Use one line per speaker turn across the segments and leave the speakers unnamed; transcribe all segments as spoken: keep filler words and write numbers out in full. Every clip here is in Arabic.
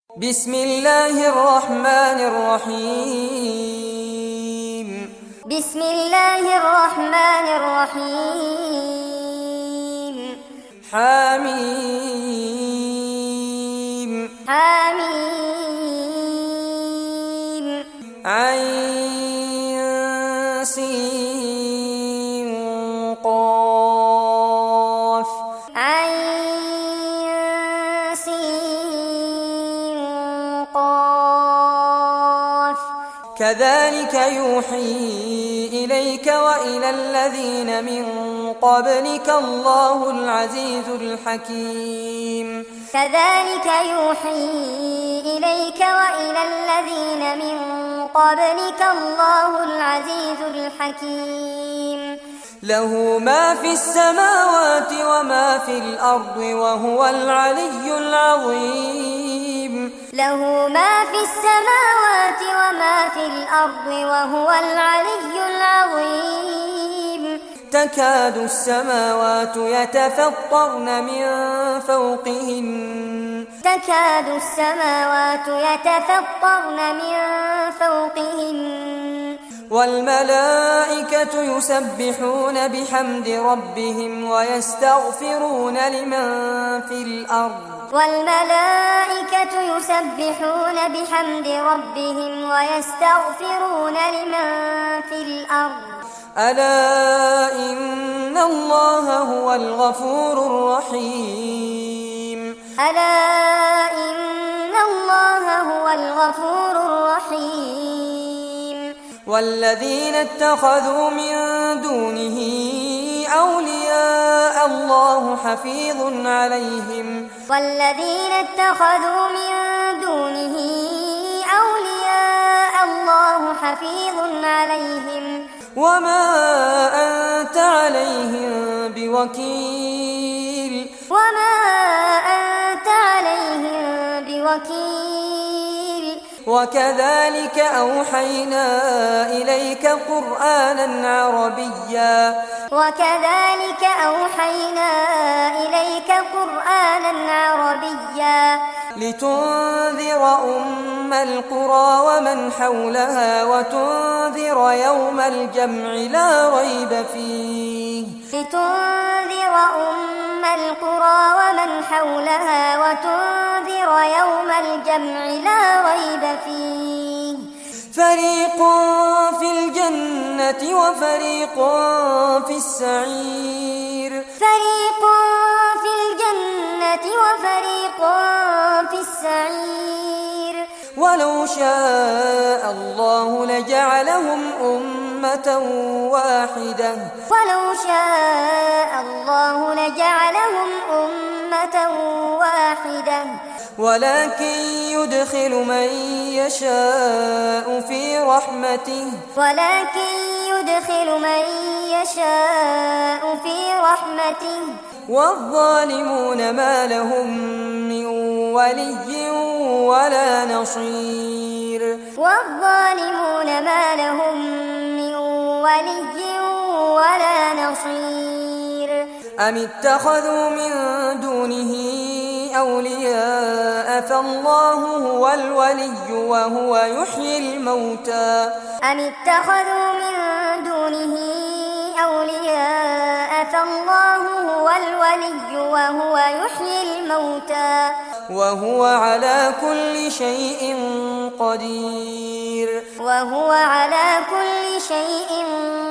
بسم الله الرحمن الرحيم
بسم الله الرحمن الرحيم
حميم
حميم
عين سين قاف
عين سين قاف
كذلك يوحي إليك وإلى الذين من قبلك الله العزيز الحكيم
كذلك يوحي إليك وإلى الذين من قبلك الله العزيز الحكيم
له ما في السماوات وما في الأرض وهو العلي العظيم
له ما في السماوات وما في الأرض وهو العلي العظيم
تكاد السماوات يتفطرن من فوقهن
تكاد السماوات يتفطرن من فوقهن
والملائكة يسبحون بحمد ربهم ويستغفرون لمن في الأرض
والملائكة يسبحون بحمد ربهم ويستغفرون لمن في الأرض
ألا إن الله هو الغفور الرحيم
ألا إن الله هو الغفور الرحيم
والذين اتخذوا من دونه أولياء الله حفيظ عليهم
والذين اتخذوا من دونه أولياء الله حفيظ عليهم
وما أنت عليهم بوكيل
وما أنت عليهم بوكيل
وكذلك أوحينا إليك قرآنا عربيا
وكذلك أوحينا إليك قرآنا عربيا
لتنذر أم القرى ومن حولها وتنذر يوم الجمع لا ريب فيه
لتنذر أم القرى ومن حولها وتنذر يوم الجمع لا ريب فيه
فريق في الجنة وفريق في السعير
فريق في الجنة وفريق في السعير
ولو شاء الله لجعلهم أمة واحدة
ولو شاء الله لجعلهم أمة واحدة
ولكن يدخل من يشاء في رحمته
ولكن يدخل من يشاء في رحمته
والظالمون ما لهم من ولي ولا نصير
والظالمون ما لهم من ولي ولا نصير
أم اتخذوا من دونه أولياء فالله هو الولي وهو يحيي الموتى
أم اتخذوا من دونه أولياء فالله هو الولي وهو يحيي الموتى
وهو على كل شيء قدير
وهو على كل شيء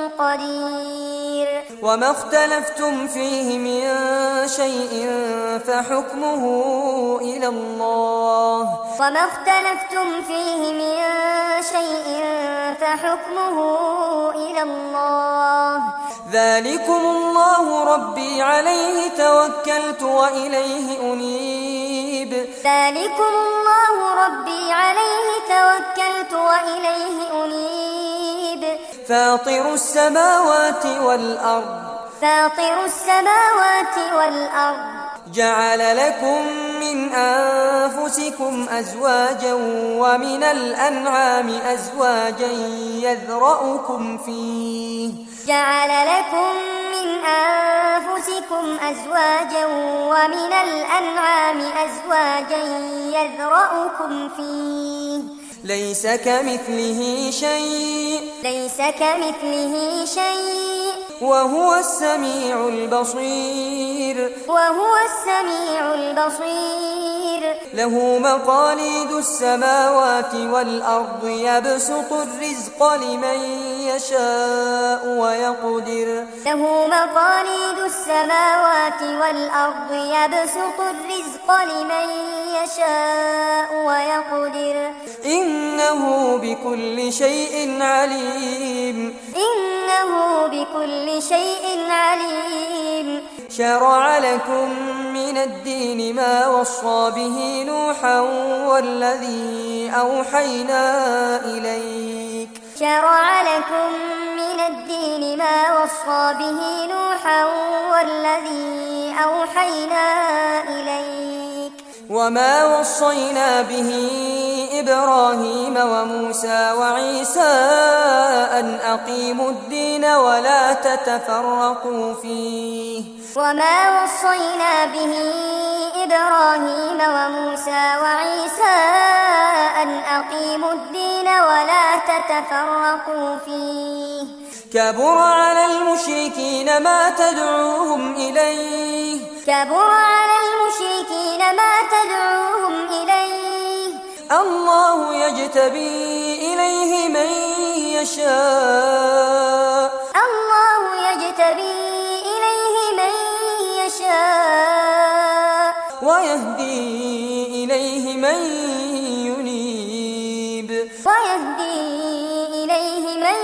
قدير
وما اختلفتم فيه من شيء فحكمه إلى الله
وما اختلفتم فيه من شيء فحكمه إلى الله
ذلكم الله ربي عليه توكلت وإليه أنيب
ذلكم الله ربي عليه توكلت وإليه أنيب
فاطر السماوات والأرض
فاطر السماوات والأرض
جعل لكم من أنفسكم أزواجا ومن الأنعام أزواجا يذرأكم فيه
جعل لكم من أنفسكم أنفسكم أزواجا ومن الأنعام أزواجا يذرأكم فيه
ليس كمثله شيء
ليس كمثله شيء
وهو السميع البصير
وهو السميع البصير
له مقاليد السماوات والأرض يبسط الرزق لمن يشاء ويقدر
له مقاليد السماوات والأرض يبسط الرزق لمن يشاء ويقدر
إنه بكل شيء عليم
إنه بكل شيء عليم
شرع لكم من الدين ما وصى به نوحا والذي أوحينا إليك
شرع لكم من الدين ما وصى به نوحا والذي أوحينا إليك
وما وصينا به إبراهيم وموسى وعيسى أن أقيموا الدين ولا تتفرقوا فيه
وما وصينا به إبراهيم وموسى وعيسى أن أقيموا الدين ولا تتفرقوا فيه
كبر على المشركين ما تدعوهم إليه
كبر على المشركين ما تدعوهم إليه
الله يجتبي إليه من يشاء
الله يجتبي إليه من يشاء
ويهدي إليه من ينيب
ويهدي إليه من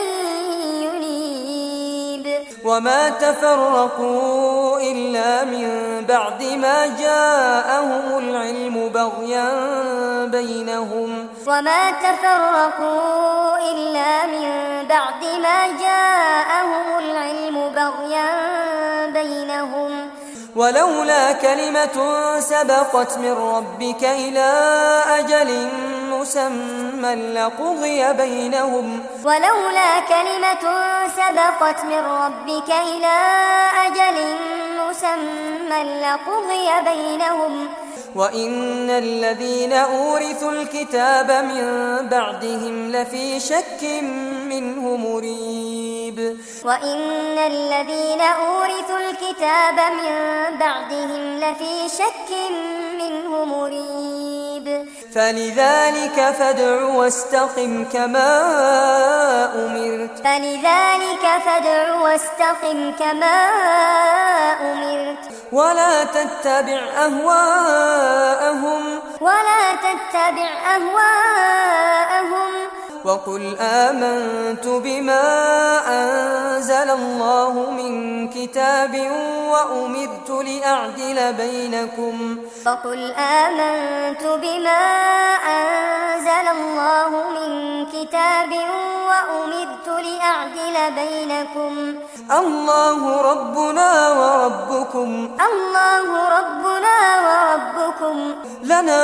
ينيب
وما تفرقوا إلا من بعد ما جاءهم العلم بغيا بينهم
وما تفرقوا إلا من بعد ما جاءهم العلم بغيا بينهم
ولولا كلمة سبقت من ربك إلى أجل مسمى لقضي بينهم
ولولا كلمة سبقت من ربك إلى أجل مسمى لقضي بينهم
وإن الذين أورثوا الكتاب من بعدهم لفي شك منه مريب
وإن الذين أورثوا الكتاب من بعدهم لفي شك منه مريب
فلذلك فادع واستقم كما أمرت
فلذلك فادع واستقم كما أمرت
ولا تتبع أهواءهم
ولا تتبع أهواءهم
وقل آمنت بما أنزل الله من كتاب وأمرت لأعدل بينكم
وقل آمنت بما أنزل الله من كتاب وأمرت لأعدل بينكم
الله ربنا وربكم
الله ربنا وربكم
لنا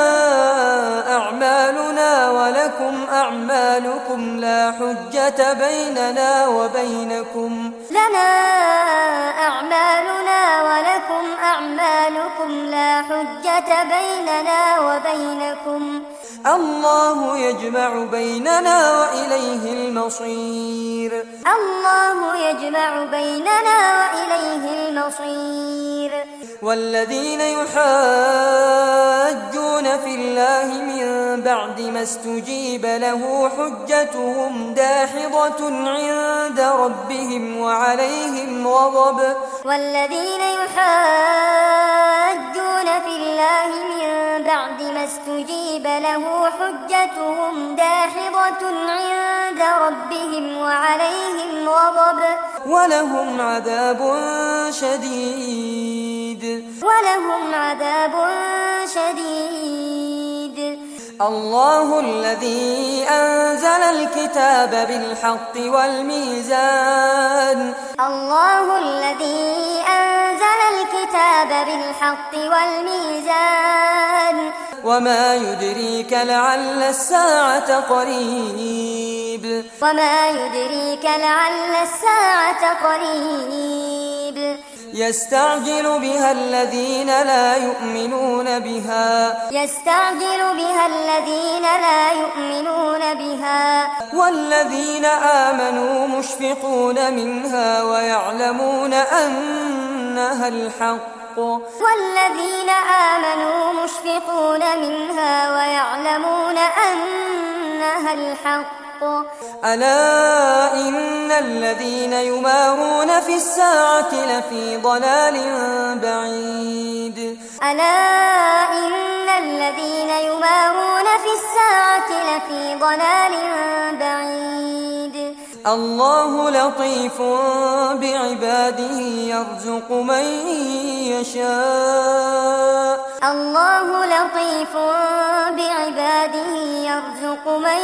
أعمالنا ولكم أعمالكم لا حجة بيننا وبينكم
لنا أعمالنا ولكم أعمالكم لا حجة بيننا وبينكم
الله يجمع بيننا وإليه المصير
الله يجمع بيننا وإليه المصير
والذين يحاجون في الله من بعد ما استجيب له حجتهم داحضة عند ربهم وعليهم غضب
والذين يحاجون في الله من بعد ما استجيب له حجتهم داحضة عند ربهم وعليهم غضب
ولهم عذاب شديد
ولهم عذاب شديد
الله الذي أنزل الكتاب بالحق والميزان
الله الذي أنزل الكتاب بالحق والميزان
وما يدريك لعل الساعة قريب
وما يدريك لعل الساعة قريب
يستعجل بها الذين لا يؤمنون بها
يستعجل بها الذين لا يؤمنون بها
والذين آمنوا مشفقون منها ويعلمون أنها الحق
والذين آمنوا مشفقون منها ويعلمون أنها الحق
ألا إن الذين يمارون في الساعة لفي ضلال بعيد
ألا إن الذين يمارون في الساعة لفي ضلال بعيد
الله لطيف بعباده يرزق من يشاء
الله لطيف بعباده يرزق من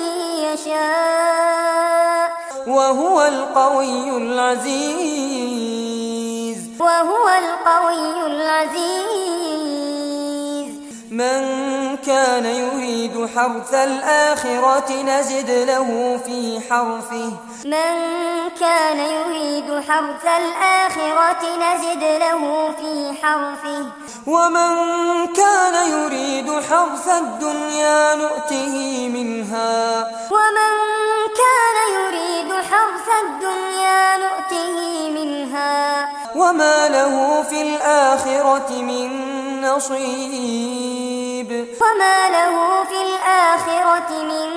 يشاء
وهو القوي العزيز
وهو القوي العزيز
من كان يريد حرث الآخرة نزد له في حرثه
من كان يريد حرث الآخرة نزد له في حرثه
ومن كان يريد حرث الدنيا نؤته منها
ومن كان يريد حرث الدنيا نؤته منها
وما له في الآخرة من نصيب
وما له في الآخرة من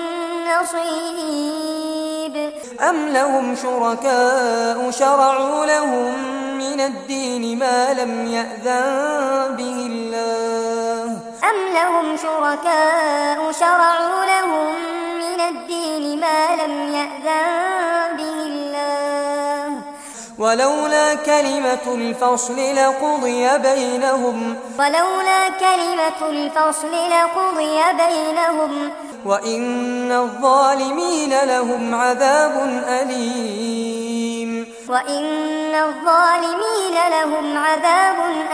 نصيب
أم لهم شركاء شرعوا لهم من الدين ما لم يأذن به الله
أم لهم شركاء شرعوا لهم من الدين ما لم يأذن به الله
ولولا كلمة الفصل لقضي بينهم
ولولا كلمة الفصل لقضي بينهم
وإن الظالمين لهم عذاب أليم
وإن الظالمين لهم عذاب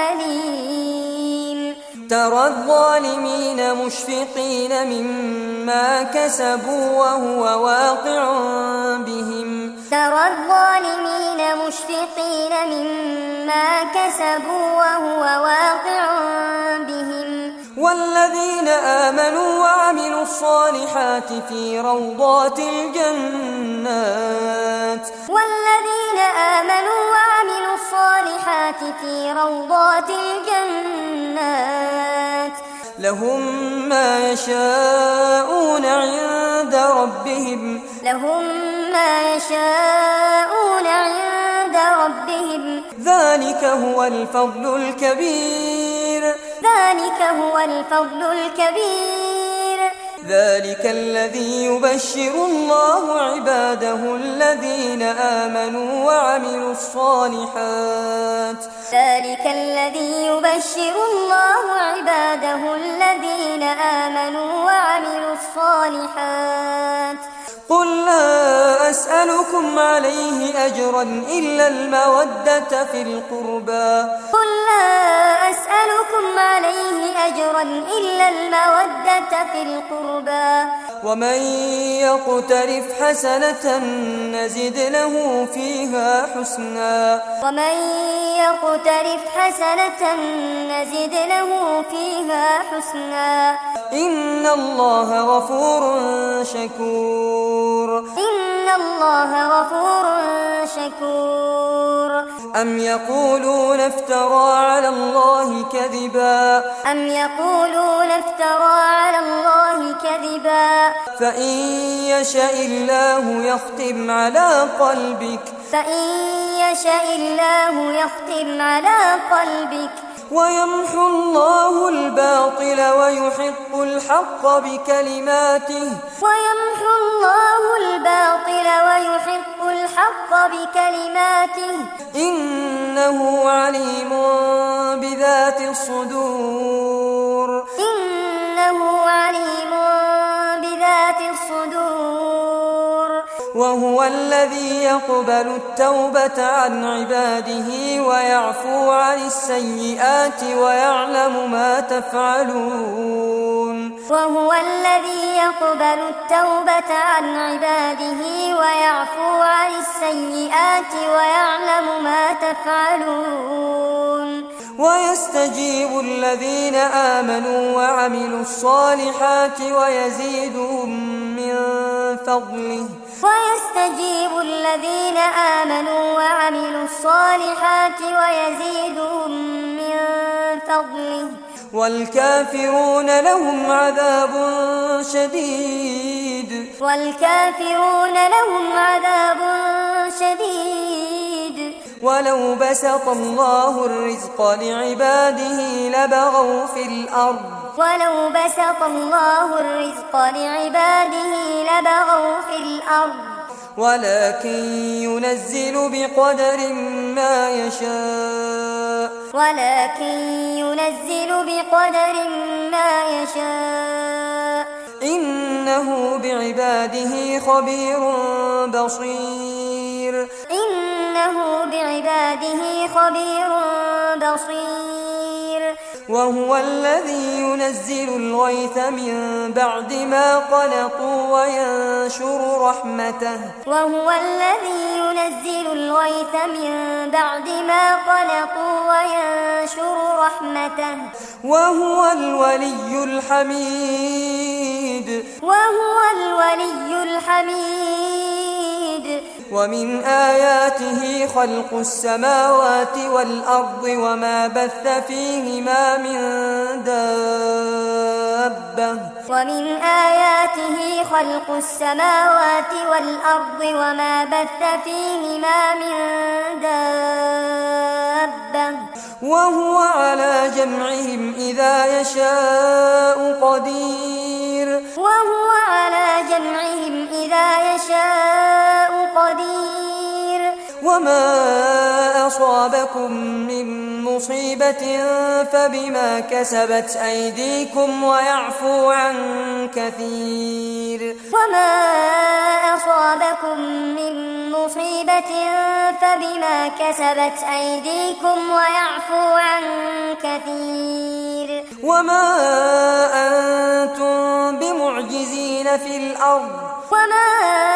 أليم
ترى الظالمين مشفقين مما كسبوا وهو واقع بهم
ترى الظالمين مشفقين مما كسبوا وهو واقع بهم
والذين آمنوا وعملوا الصالحات في روضات الجنات
والذين آمنوا وعملوا الصالحات في روضات الجنات
لهم ما يشاءون عند ربهم
لهم ما يشاءون عند ربهم
ذلك هو الفضل الكبير
ذلك هو الفضل الكبير
ذلك الذي يبشر الله عباده الذين آمنوا وعملوا الصالحات
ذلك الذي يبشر الله عباده الذين آمنوا وعملوا الصالحات
قل لا أسألكم عليه أجرا إلا المودة في القربى
قل لا أسألكم عليه أجرا إلا المودة في القربى
ومن يقترف حسنة نزد له فيها حسنا
ومن يقترف حسنة نزد له فيها حسنا
إن الله غفور شكور
إن الله غفور شكور
أم يقولون افترى على الله كذبا
أم يقولون افترى على الله كذبا
فإن يشأ الله يختم على قلبك
فإن يشأ الله يختم على قلبك
ويمحو الله الباطل ويحق الحق بكلماته
ويمحو الله الباطل ويحق الحق بكلماته
إنه عليم بذات الصدور
إنه عليم بذات الصدور
وهو الذي يقبل التوبة عن عباده ويعفو عن السيئات ويعلم ما تفعلون
وهو الذي يقبل التوبة عن عباده ويعفو عن السيئات ويعلم ما تفعلون
ويستجيب الذين آمنوا وعملوا الصالحات ويزيدهم من فضله
ويستجيب الذين آمنوا وعملوا الصالحات ويزيدهم من فضله
والكافرون لهم عذاب شديد
والكافرون لهم عذاب شديد
ولو بسط الله الرزق لعباده لبغوا في الأرض
ولو بسط الله الرزق لعباده لبغوا في الأرض
ولكن ينزل بقدر ما يشاء
ولكن ينزل بقدر ما يشاء
إنه بعباده خبير بصير
إنه بعباده خبير بصير
وهو الذي ينزل الغيث من بعد ما قنطوا وينشر رحمته
وهو الذي ينزل الغيث من بعد ما قنطوا وينشر رحمته
وهو الولي الحميد
وهو الولي الحميد
ومن آياته خلق السماوات والأرض وما بث فيهما من دابة
ومن آياته خلق السماوات والأرض وما بث فيهما من دابة
وهو على جمعهم إذا يشاء قدير
وهو على جمعهم إذا يشاء قدير
وما أصابكم من مصيبة فبما كسبت أيديكم ويعفو عن كثير
وما أصابكم من مصيبة فبما كسبت أيديكم ويعفو عن كثير
وما أنتم بمعجزين في الأرض
وما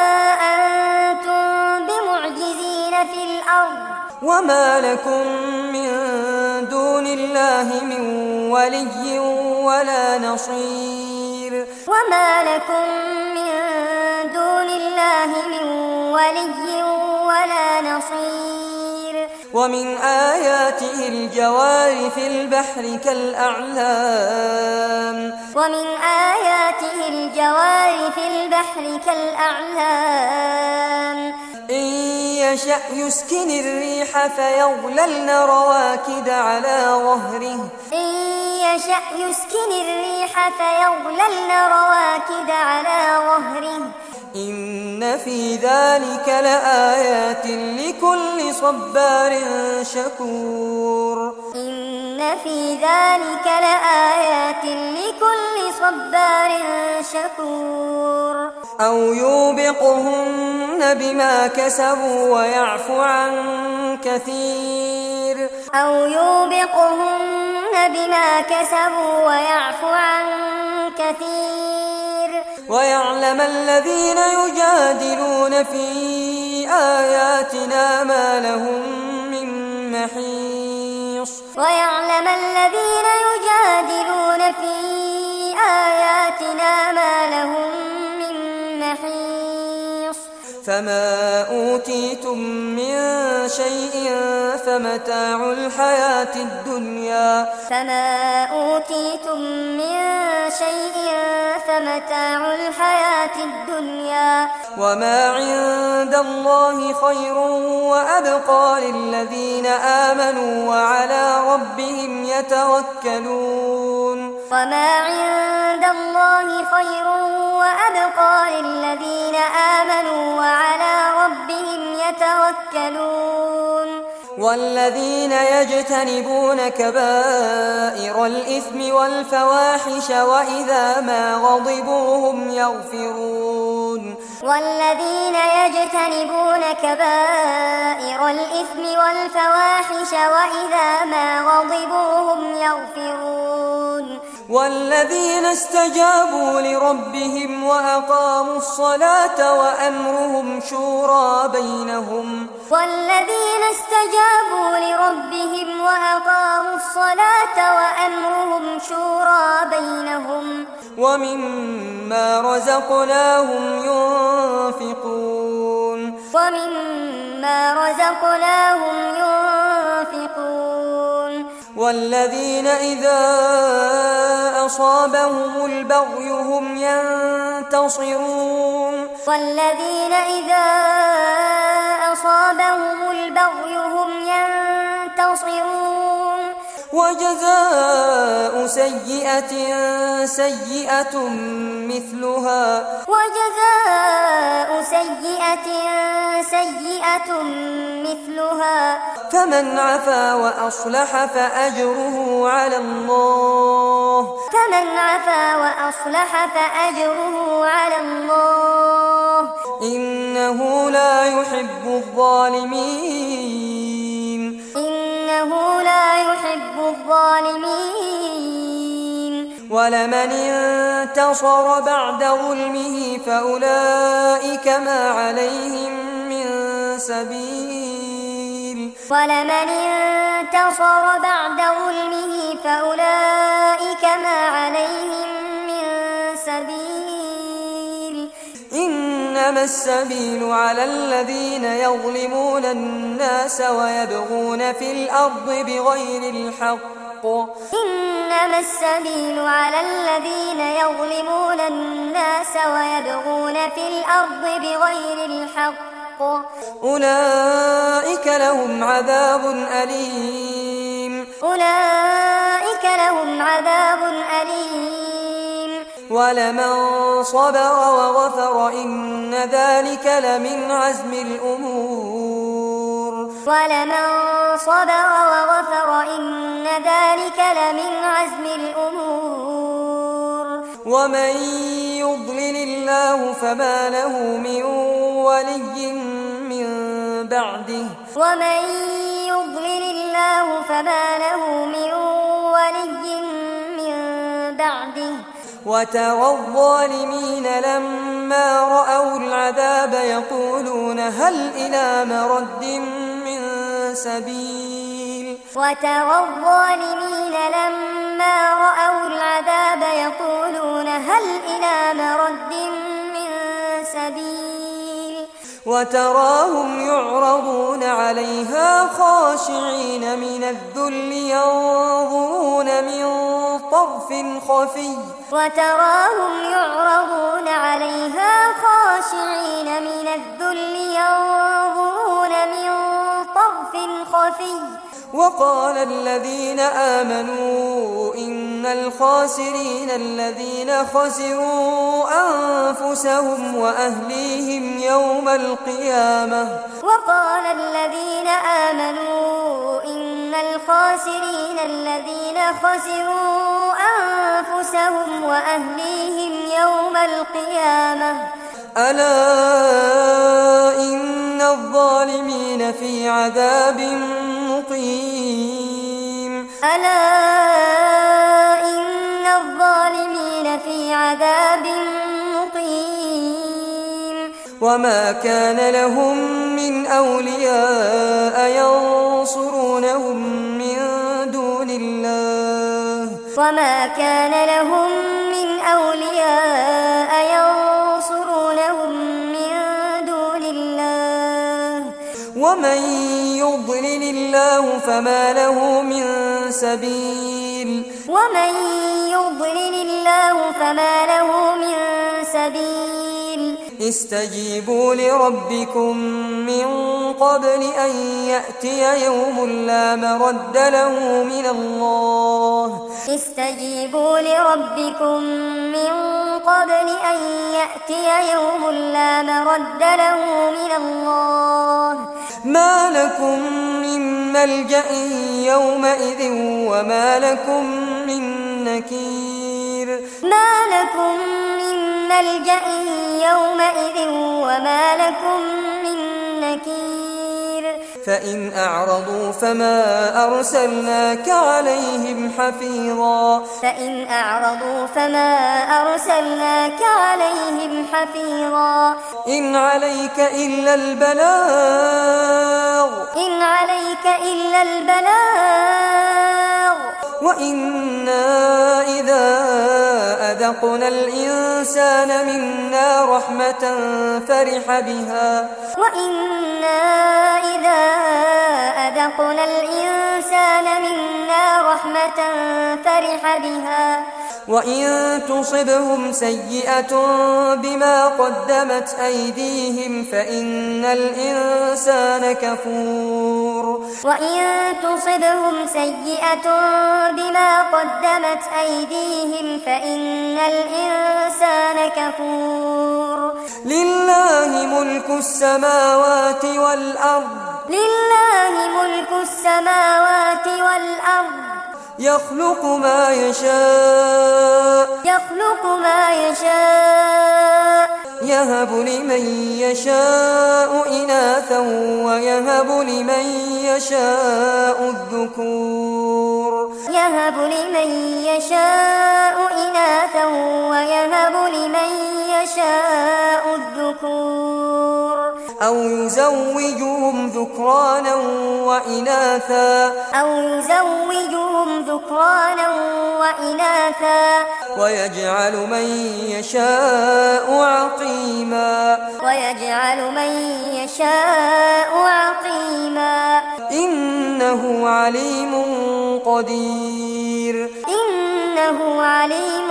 أنتم بمعجزين في الأرض
وما لكم من دون الله من ولي ولا نصير
وما لكم من دون الله من ولي ولا نصير
ومن آياته الجوار في البحر كالأعلام
ومن آياته الجوار في البحر كالأعلام
إن يشأ يسكن الريح فيظللن رواكد على ظهره
إن يشأ يسكن الريح فيظللن رواكد على ظهره
إن في ذلك لآيات لكل صبار شكور
إن في ذلك لآيات لكل صبار شكور
أو يوبقهن بما كسبوا ويعفو عن كثير
أو يوبقهن بما كسبوا ويعفو عن كثير
ويعلم الذين يجادلون في آياتنا ما لهم من محيص
ويعلم الذين يجادلون في آياتنا ما لهم من محيص
فما أوتيتم من شيء فمتاع الحياة الدنيا
فما أوتيتم من شيء فمتاع الحياة الدنيا
وما عند الله خير وأبقى للذين آمنوا وعلى ربهم يتوكلون
وما عند الله خير وأبقى للذين آمنوا وعلى ربهم يتوكلون
والذين يجتنبون كبائر الإثم والفواحش وإذا ما غضبوا هم يغفرون
والذين يجتنبون كبائر الإثم والفواحش وإذا ما غضبوا هم يغفرون
والذين استجابوا لربهم وأقاموا الصلاة وأمرهم شورى بينهم
والذين استجابوا لربهم وأقاموا الصلاة وأمرهم شورى بينهم
ومما رزقناهم ينفقون
ومما رزقناهم ينفقون
والذين إذا أصابهم البغي هم ينتصرون
والذين إذا أصابهم البغي هم ينتصرون
وجزاء سيئة سيئة مثلها
وجزاء سيئة سيئة مثلها
فمن عفا وأصلح فأجره على الله
فمن عفا وأصلح فأجره على الله
إنه لا يحب الظالمين
إنه لا يحب الظالمين
ولمن انتصر بعد ظلمه فأولئك ما عليهم من سبيل
ولمن انتصر بعد ظلمه فأولئك ما عليهم من سبيل
إنما السبيل على الذين يظلمون الناس ويبغون في الأرض بغير الحق
إنما السبيل على الذين يظلمون الناس ويبغون في الأرض بغير الحق
أولئك لهم عذاب أليم
أولئك لهم عذاب أليم
ولمن صبر وغفر إن ذلك لمن عزم الأمور
ولمن صبر وغفر إن ذلك لمن عزم الأمور
ومن يضلل الله فما له من ولي من بعده
ومن يضلل الله فما له من ولي من بعده
وترى الظالمين لما رأوا العذاب يقولون هل إلى مرد من سبيل
وترى الظالمين لما رأوا العذاب يقولون هل إلى مرد من سبيل
وتراهم يعرضون عليها خاشعين من الذل ينظرون من طرف خفي
وتراهم يعرضون عليها خاشعين من الذل ينظرون من طرف خفي
وقال الذين آمنوا إن الخاسرين الذين خسروا أنفسهم وأهليهم يوم القيامة
وقال الذين آمنوا إن الخاسرين الذين خسروا أنفسهم وأهليهم يوم القيامة
ألا إن الظالمين في عذاب مقيم
ألا إن الظالمين في عذاب مقيم
وما كان لهم من أولياء ينصرونهم من دون الله
وما كان لهم من أولياء ينصرونهم من دون الله
ومن يضلل الله فما له من سبيل
ومن يضلل الله فما له من سبيل
استجيبوا لربكم من قبل أن يأتي يوم لا مرد له من الله
استجيبوا لربكم من قبل أن يأتي يوم لا مرد له من الله
ما لكم من ملجأ يومئذ وما لكم من نكير
ما لكم من ملجأ يومئذ وما لكم من نكير
فإن أعرضوا فما أرسلناك عليهم حفيظا
فإن أعرضوا فما أرسلناك عليهم حفيظا
إن عليك إلا البلاغ
إن عليك إلا البلاغ
وإنا إذا أذقنا الإنسان منا رحمة فرح بها
وإنا إذا أذقنا الإنسان منا رحمة فرح بها
وإن تصبهم سيئة بما قدمت أيديهم فإن الإنسان كفور
وإن تصبهم سيئة بما قدمت أيديهم فإن الإنسان كفور
لله ملك السماوات والأرض
لله ملك السماوات والأرض
يخلق ما يشاء
يخلق ما يشاء
يهب لمن يشاء إناثا ويهب لمن يشاء الذكور
يهب لمن يشاء إناثا ويهب لمن يشاء الذكور
أو يزوجهم ذكرانا وإناثا
أو يزوجهم ذكرانا وإناثا
ويجعل من يشاء عقيما
ويجعل من يشاء عقيما
إنه عليم قدير
إنه عليم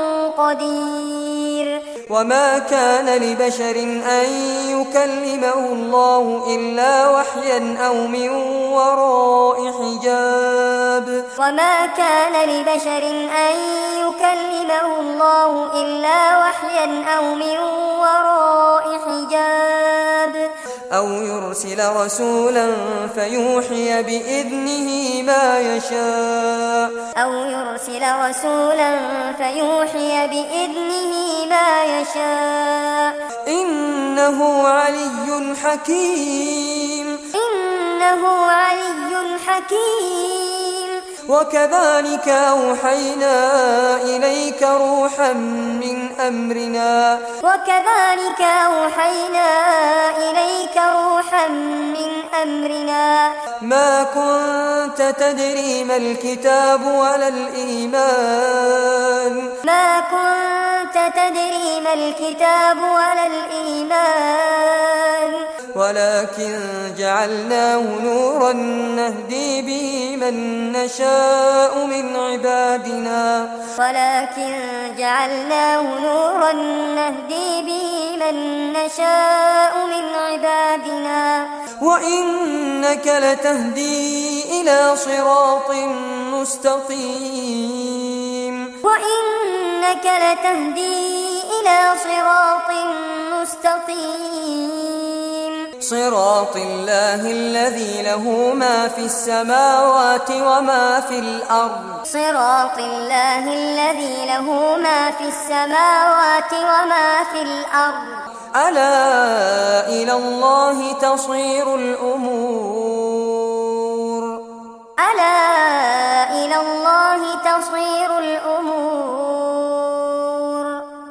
قدير
وما كان لبشر أن يكلمه الله إلا وحيا أو من وراء حجاب
وما كان لبشر أن يكلمه الله إلا وحيا أو من وراء حجاب
أو يرسل رسولا فيوحي بإذنه ما يشاء
أو يرسل رسولا فيوحي بإذنه ما يشاء
إنه علي حكيم
إنه علي حكيم
وكذلك أوحينا إليك روحا من أمرنا
وكذلك أوحينا إليك روحا من أمرنا
ما كنت تدري ما الكتاب ولا الإيمان
ما كنت تدري ما الكتاب ولا الإيمان
ولكن جعلناه نورا نهدي به من نشاء من عبادنا
ولكن جعلناه نورا نهدي به من نشاء من عبادنا
وإنك لتهدي إلى صراط مستقيم
وإنك لتهدي إلى صراط مستقيم
صراط الله الذي له ما في السماوات وما في الأرض
صراط الله الذي له ما في السماوات وما في الأرض
ألا إلى الله تصير الأمور
ألا إلى الله تصير الأمور.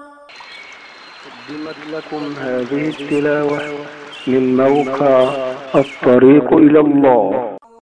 قدمت لكم هذه التلاوة من موقع الطريق إلى الله.